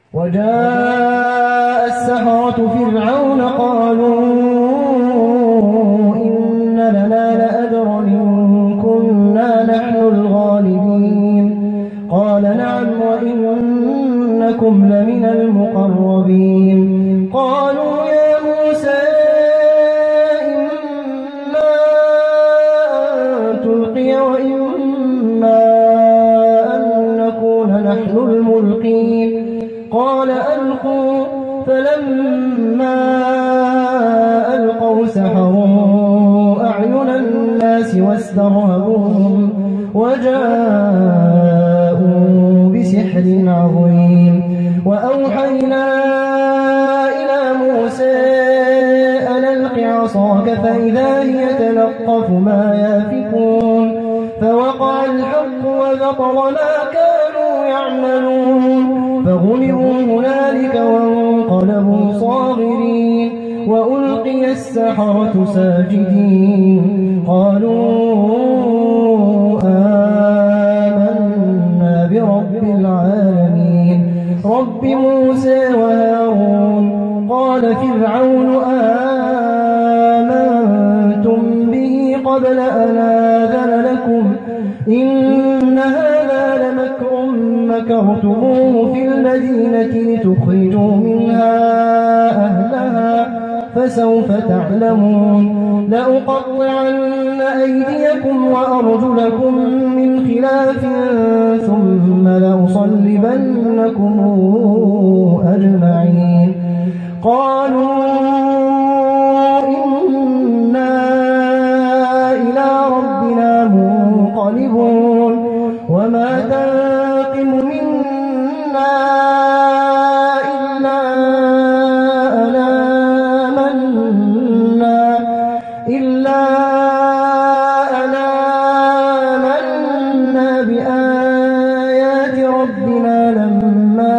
وجاء السحرة فرعون قالوا إن لنا لأجرا إن كنا نحن الغالبين قال نعم وإنكم لمن المقربين قالوا يا موسى إما أن تلقي وإما أن نكون نحن الملقين قال ألقوا فلما ألقوا سحروا أعين الناس واسترهبوهم وجاءوا بسحر عظيم وأوحينا إلى موسى أن ألق عصاك فإذا هي تلقف ما يافكون فوقع الحق وبطل ما كانوا يعملون فغلبوا هنالك وانقلبوا صاغرين وألقي السحرة ساجدين قالوا آمنا برب العالمين رب موسى وهارون قال فرعون آمنتم به قبل أن آذن لكم إن هذا لمكر مكرتموه في المدينة لتخرجوا منها أهلها فسوف تعلمون لأقطعن أيديكم وأرجلكم من خلاف ثم لأصلبنكم أجمعين قالوا إنا إلى ربنا منقلبون وما تنقم منا إلا أن آمنا بآيات ربنا لما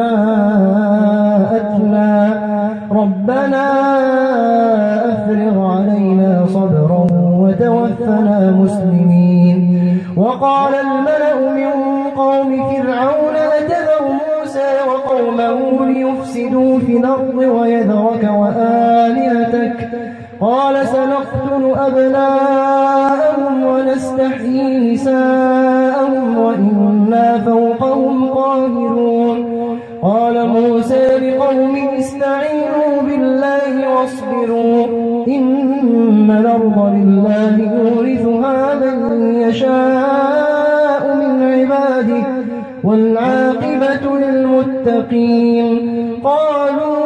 جاءتنا ربنا أفرغ علينا صبرا وتوفنا مسلمين وقال الملأ من قوم فرعون أتذر موسى وقومه ليفسدوا في الأرض ويذرك وآلهتك قال سنقتل أبناءهم ونستحيي نساءهم وإنا فوقهم قاهرون قال موسى لقومه استعينوا بالله واصبروا إن الأرض لله يورثها من يشاء من عباده والعاقبة للمتقين قالوا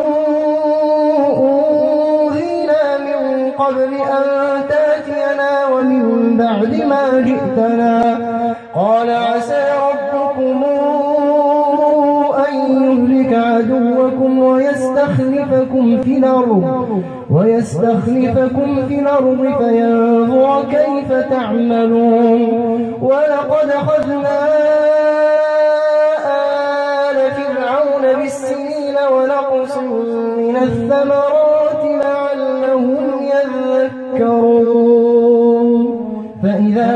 قبل أن تأتينا ومن بعد ما جئتنا قال عسى ربكم أن يهلك عدوكم ويستخلفكم في الأرض فينظر كيف تعملون ولقد أخذنا آل فرعون بالسنين ونقص من الثمرات لعلهم يذكرون فإذا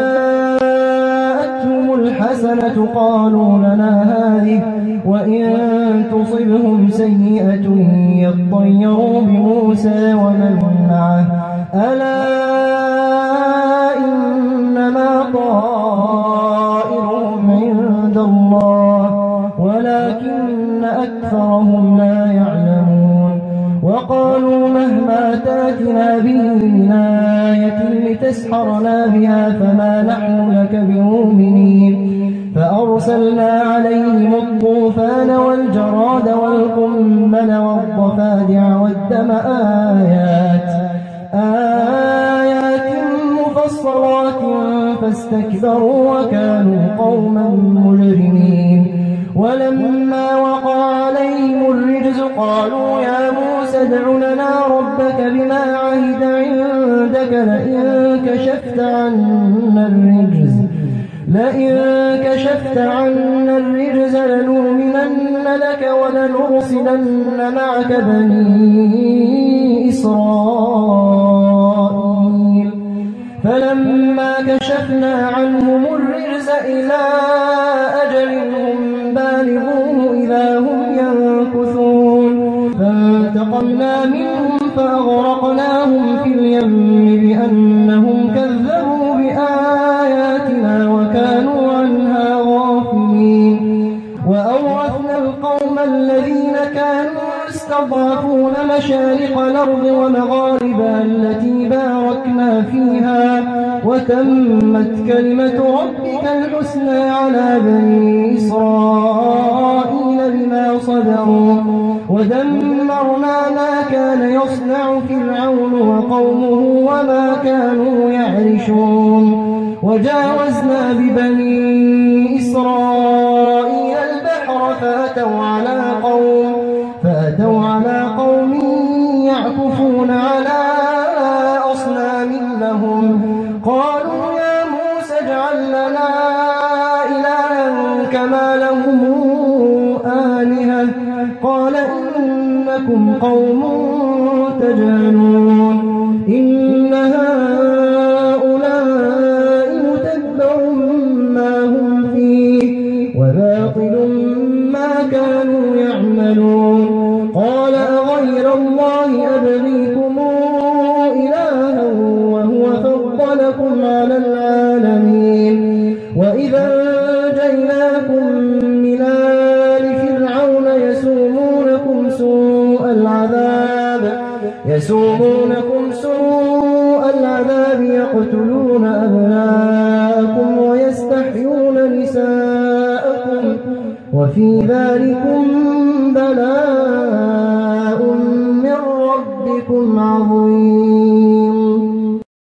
جاءتهم الحسنة قالوا لنا هذه وإن تصبهم سيئة يطيروا بموسى ومن معه ألا إنما طائرهم عند الله ولكن أكثرهم لا يعلمون وقالوا مهما تاتنا به من آية لتسحرنا بها فما نحن لك بمؤمنين فأرسلنا عليهم الطوفان والجراد والقمل والضفادع والدم آيات مفصلات فاستكبروا وكانوا قوما مجرمين ولما وقع عليهم الرجز قالوا يا موسى ادع لنا ربك بما عهد عندك لئن كشفت عنا الرجز لنؤمنن لك ولنرسلن معك بني إسرائيل فلما كشفنا عنهم الرجز إلى أجل هم بالغوه إذا هم فانتقمنا منهم فأغرقناهم في اليم بأنهم كذبوا بآياتنا وكانوا عنها غافلين وأورثنا القوم الذين كانوا يستضعفون مشارق الأرض ومغاربها التي باركنا فيها وتمت كلمة ربك الحسنى على بني إسرائيل بما صبروا ودمرنا ما كان يصنع فرعون وقومه وما كانوا يعرشون وجاوزنا ببني إسرائيل البحر فأتوا على قوم يعكفون على أصنام لهم قالوا يا موسى اجعل لنا إلها كما لهم آلهة قال إنكم قوم تجهلون إن هؤلاء متبر ما هم فيه وباطل ما كانوا يعملون قال أغير الله أبغيكم إلها وهو فضلكم على العالمين وإذا أنجيناكم من آل فرعون يسومونكم سوء العذاب يقتلون أبناءكم ويستحيون نساءكم وفي ذلكم